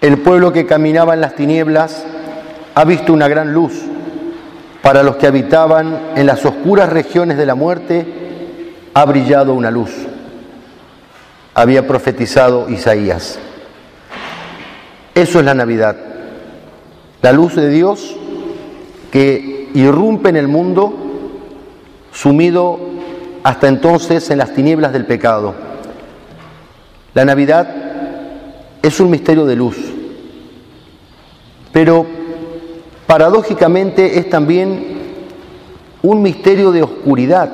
El pueblo que caminaba en las tinieblas ha visto una gran luz. Para los que habitaban en las oscuras regiones de la muerte ha brillado una luz. Había profetizado Isaías. Eso es la Navidad. La luz de Dios que irrumpe en el mundo sumido hasta entonces en las tinieblas del pecado. La Navidad es un misterio de luz, pero paradójicamente es también un misterio de oscuridad.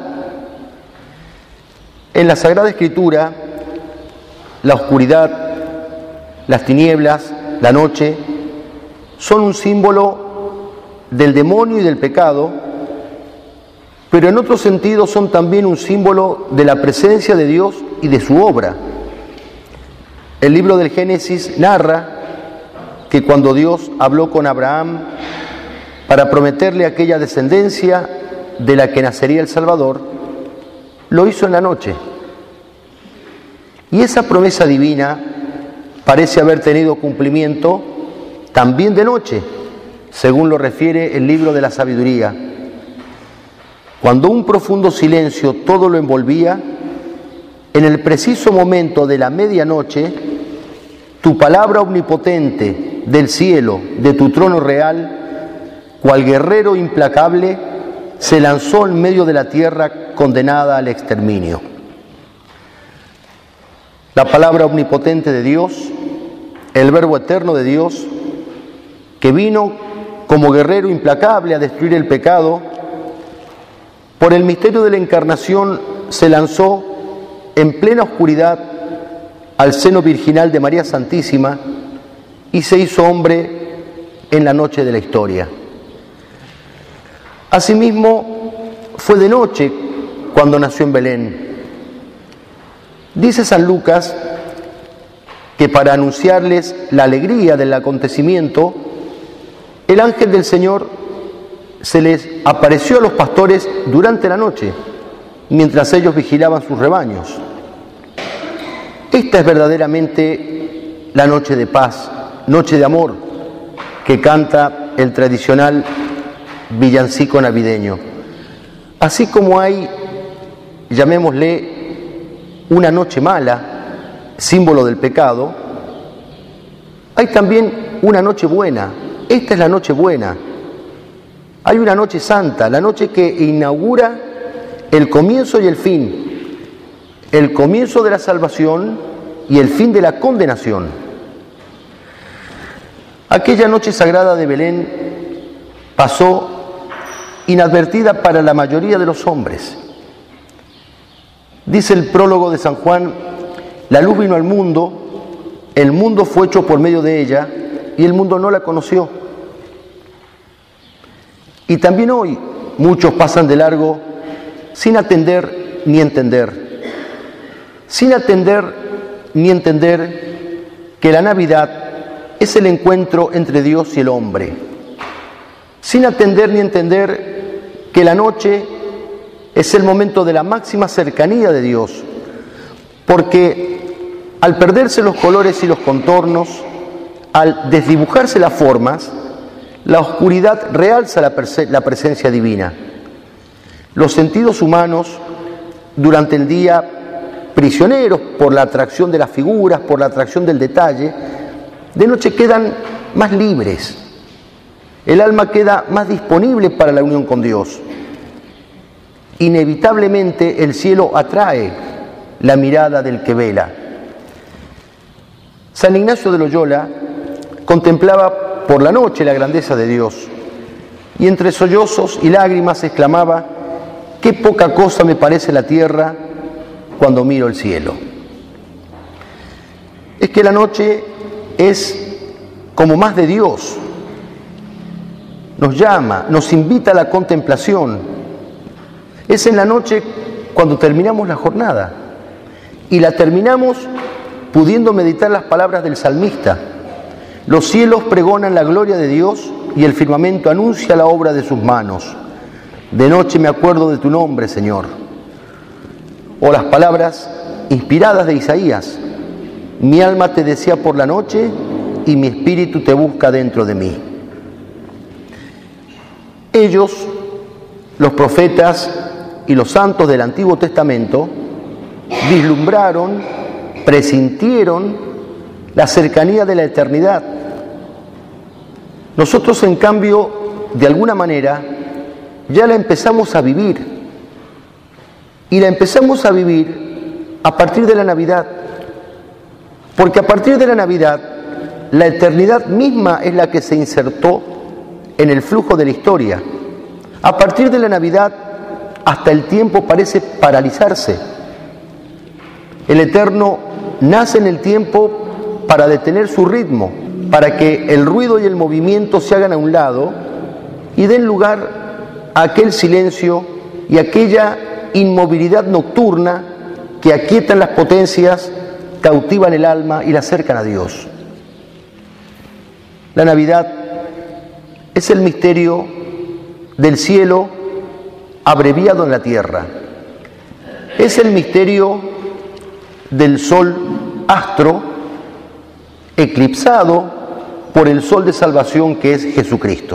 En la Sagrada Escritura, la oscuridad, las tinieblas, la noche, son un símbolo del demonio y del pecado, pero en otro sentido son también un símbolo de la presencia de Dios y de su obra. El libro del Génesis narra que cuando Dios habló con Abraham para prometerle aquella descendencia de la que nacería el Salvador, lo hizo en la noche. Y esa promesa divina parece haber tenido cumplimiento también de noche, según lo refiere el libro de la Sabiduría. Cuando un profundo silencio todo lo envolvía, en el preciso momento de la medianoche, tu palabra omnipotente del cielo, de tu trono real, cual guerrero implacable, se lanzó en medio de la tierra condenada al exterminio. La palabra omnipotente de Dios, el Verbo eterno de Dios, que vino como guerrero implacable a destruir el pecado, por el misterio de la encarnación se lanzó en plena oscuridad al seno virginal de María Santísima y se hizo hombre en la noche de la historia. Asimismo, fue de noche cuando nació en Belén. Dice San Lucas que para anunciarles la alegría del acontecimiento, el ángel del Señor se les apareció a los pastores durante la noche, mientras ellos vigilaban sus rebaños. Esta es verdaderamente la noche de paz, noche de amor, que canta el tradicional villancico navideño. Así como hay, llamémosle, una noche mala, símbolo del pecado, hay también una noche buena. Esta es la noche buena. Hay una noche santa, la noche que inaugura el comienzo y el fin, el comienzo de la salvación y el fin de la condenación. Aquella noche sagrada de Belén pasó inadvertida para la mayoría de los hombres. Dice el prólogo de San Juan: la luz vino al mundo, el mundo fue hecho por medio de ella y el mundo no la conoció. Y también hoy muchos pasan de largo sin atender ni entender. Sin atender ni entender que la Navidad es el encuentro entre Dios y el hombre. Sin atender ni entender que la noche es el momento de la máxima cercanía de Dios. Porque al perderse los colores y los contornos, al desdibujarse las formas, la oscuridad realza la presencia divina. Los sentidos humanos, durante el día, prisioneros por la atracción de las figuras, por la atracción del detalle, de noche quedan más libres. El alma queda más disponible para la unión con Dios. Inevitablemente el cielo atrae la mirada del que vela. San Ignacio de Loyola contemplaba por la noche la grandeza de Dios y entre sollozos y lágrimas exclamaba: qué poca cosa me parece la tierra cuando miro el cielo. Es que la noche es como más de Dios, nos llama, nos invita a la contemplación. Es en la noche cuando terminamos la jornada y la terminamos pudiendo meditar las palabras del salmista: los cielos pregonan la gloria de Dios y el firmamento anuncia la obra de sus manos. De noche me acuerdo de tu nombre, Señor. O las palabras inspiradas de Isaías: mi alma te desea por la noche y mi espíritu te busca dentro de mí. Ellos, los profetas y los santos del Antiguo Testamento, vislumbraron, presintieron la cercanía de la eternidad. Nosotros, en cambio, de alguna manera, ya la empezamos a vivir. Y la empezamos a vivir a partir de la Navidad. Porque a partir de la Navidad, la eternidad misma es la que se insertó en el flujo de la historia. A partir de la Navidad, hasta el tiempo parece paralizarse. El Eterno nace en el tiempo para detener su ritmo, para que el ruido y el movimiento se hagan a un lado y den lugar a aquel silencio y aquella inmovilidad nocturna que aquietan las potencias, cautivan el alma y la acercan a Dios. La Navidad es el misterio del cielo abreviado en la tierra. Es el misterio del sol astro eclipsado por el sol de salvación que es Jesucristo.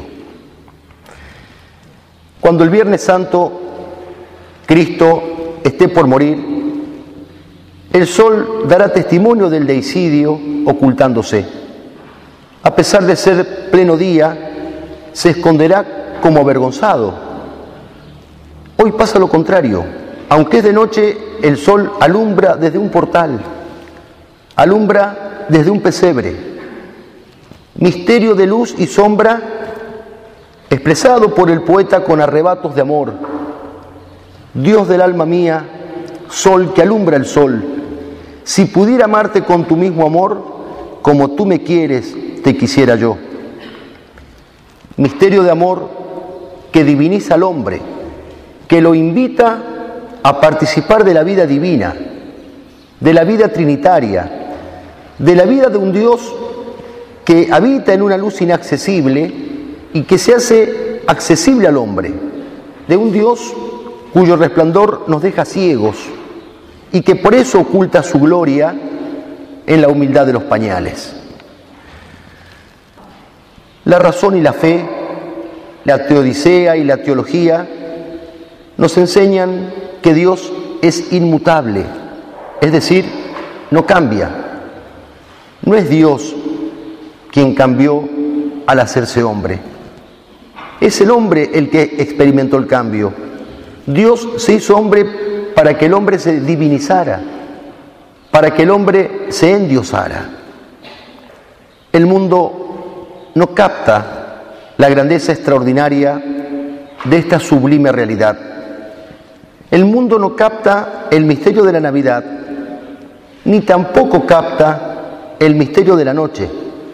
Cuando el Viernes Santo Cristo esté por morir, el sol dará testimonio del deicidio ocultándose. A pesar de ser pleno día, se esconderá como avergonzado. Hoy pasa lo contrario. Aunque es de noche, el sol alumbra desde un portal, alumbra desde un pesebre. Misterio de luz y sombra expresado por el poeta con arrebatos de amor. Dios del alma mía, sol que alumbra el sol, si pudiera amarte con tu mismo amor, como tú me quieres, te quisiera yo. Misterio de amor que diviniza al hombre, que lo invita a participar de la vida divina, de la vida trinitaria, de la vida de un Dios que habita en una luz inaccesible y que se hace accesible al hombre, de un Dios cuyo resplandor nos deja ciegos y que por eso oculta su gloria en la humildad de los pañales. La razón y la fe, la teodicea y la teología nos enseñan que Dios es inmutable, es decir, no cambia. No es Dios quien cambió al hacerse hombre. Es el hombre el que experimentó el cambio. Dios se hizo hombre para que el hombre se divinizara, para que el hombre se endiosara. El mundo no capta la grandeza extraordinaria de esta sublime realidad. El mundo no capta el misterio de la Navidad, ni tampoco capta el misterio de la noche.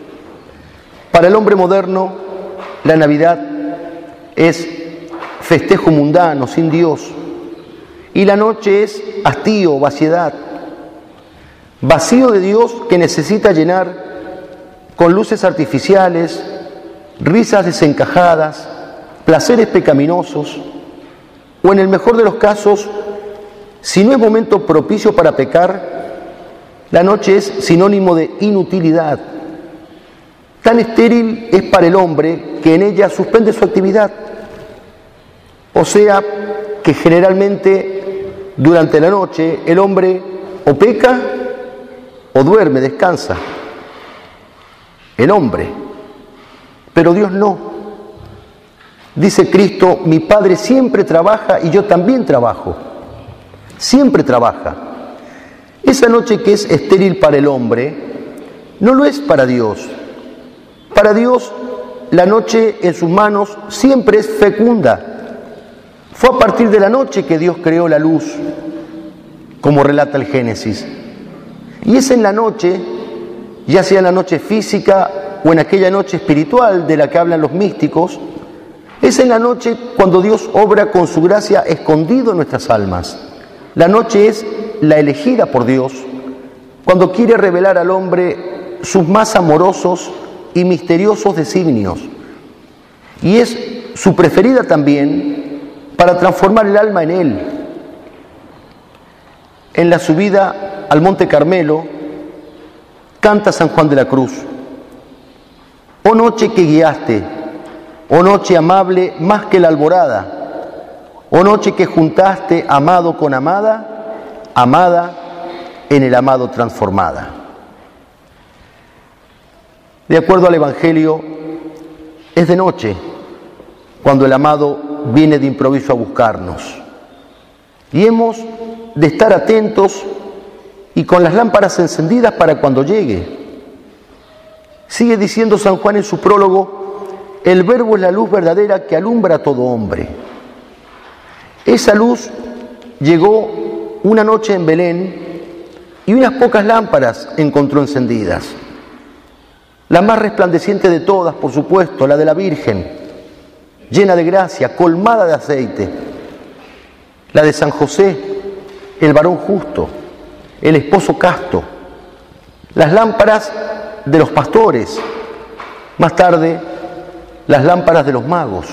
Para el hombre moderno, la Navidad es festejo mundano, sin Dios, y la noche es hastío, vaciedad, vacío de Dios que necesita llenar con luces artificiales, risas desencajadas, placeres pecaminosos, o en el mejor de los casos, si no es momento propicio para pecar, la noche es sinónimo de inutilidad. Tan estéril es para el hombre que en ella suspende su actividad. O sea, que generalmente durante la noche el hombre o peca o duerme, descansa. El hombre. Pero Dios no. Dice Cristo, mi Padre siempre trabaja y yo también trabajo. Siempre trabaja. Esa noche que es estéril para el hombre, no lo es para Dios. Para Dios, la noche en sus manos siempre es fecunda. Fue a partir de la noche que Dios creó la luz, como relata el Génesis. Y es en la noche, ya sea en la noche física o en aquella noche espiritual de la que hablan los místicos, es en la noche cuando Dios obra con su gracia escondido en nuestras almas. La noche es la elegida por Dios, cuando quiere revelar al hombre sus más amorosos y misteriosos designios. Y es su preferida también para transformar el alma en Él. En la subida al Monte Carmelo, canta San Juan de la Cruz: Oh noche que guiaste, oh noche amable más que la alborada, oh noche que juntaste amado con amada, amada en el amado transformada. De acuerdo al Evangelio, es de noche cuando el amado viene de improviso a buscarnos. Y hemos de estar atentos y con las lámparas encendidas para cuando llegue. Sigue diciendo San Juan en su prólogo, el Verbo es la luz verdadera que alumbra a todo hombre. Esa luz llegó una noche en Belén y unas pocas lámparas encontró encendidas. La más resplandeciente de todas, por supuesto, la de la Virgen, llena de gracia, colmada de aceite. La de San José, el varón justo, el esposo casto. Las lámparas de los pastores, más tarde las lámparas de los magos.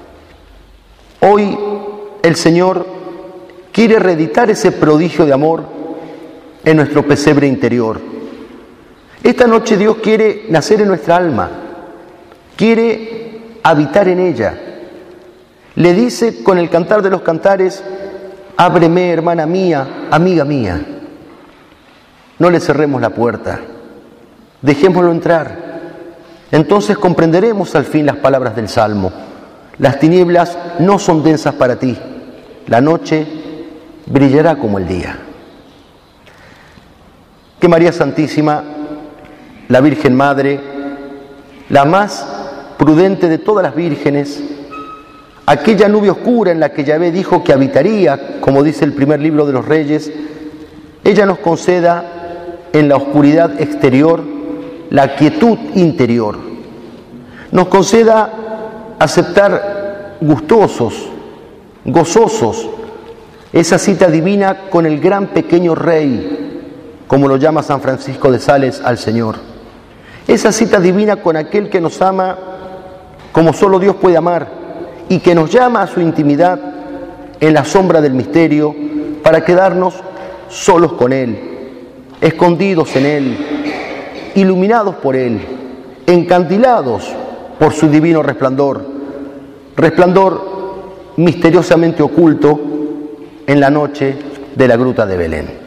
Hoy el Señor quiere reeditar ese prodigio de amor en nuestro pesebre interior. Esta noche Dios quiere nacer en nuestra alma, quiere habitar en ella. Le dice con el Cantar de los Cantares, ábreme, hermana mía, amiga mía. No le cerremos la puerta, dejémoslo entrar. Entonces comprenderemos al fin las palabras del Salmo. Las tinieblas no son densas para ti, la noche brillará como el día. Que María Santísima, la Virgen Madre, la más prudente de todas las vírgenes, aquella nube oscura en la que Yahvé dijo que habitaría, como dice el primer libro de los Reyes, ella nos conceda en la oscuridad exterior la quietud interior. Nos conceda aceptar gustosos, gozosos, esa cita divina con el gran pequeño Rey, como lo llama San Francisco de Sales al Señor. Esa cita divina con aquel que nos ama como solo Dios puede amar y que nos llama a su intimidad en la sombra del misterio para quedarnos solos con Él, escondidos en Él, iluminados por Él, encandilados por su divino resplandor, resplandor misteriosamente oculto en la noche de la gruta de Belén.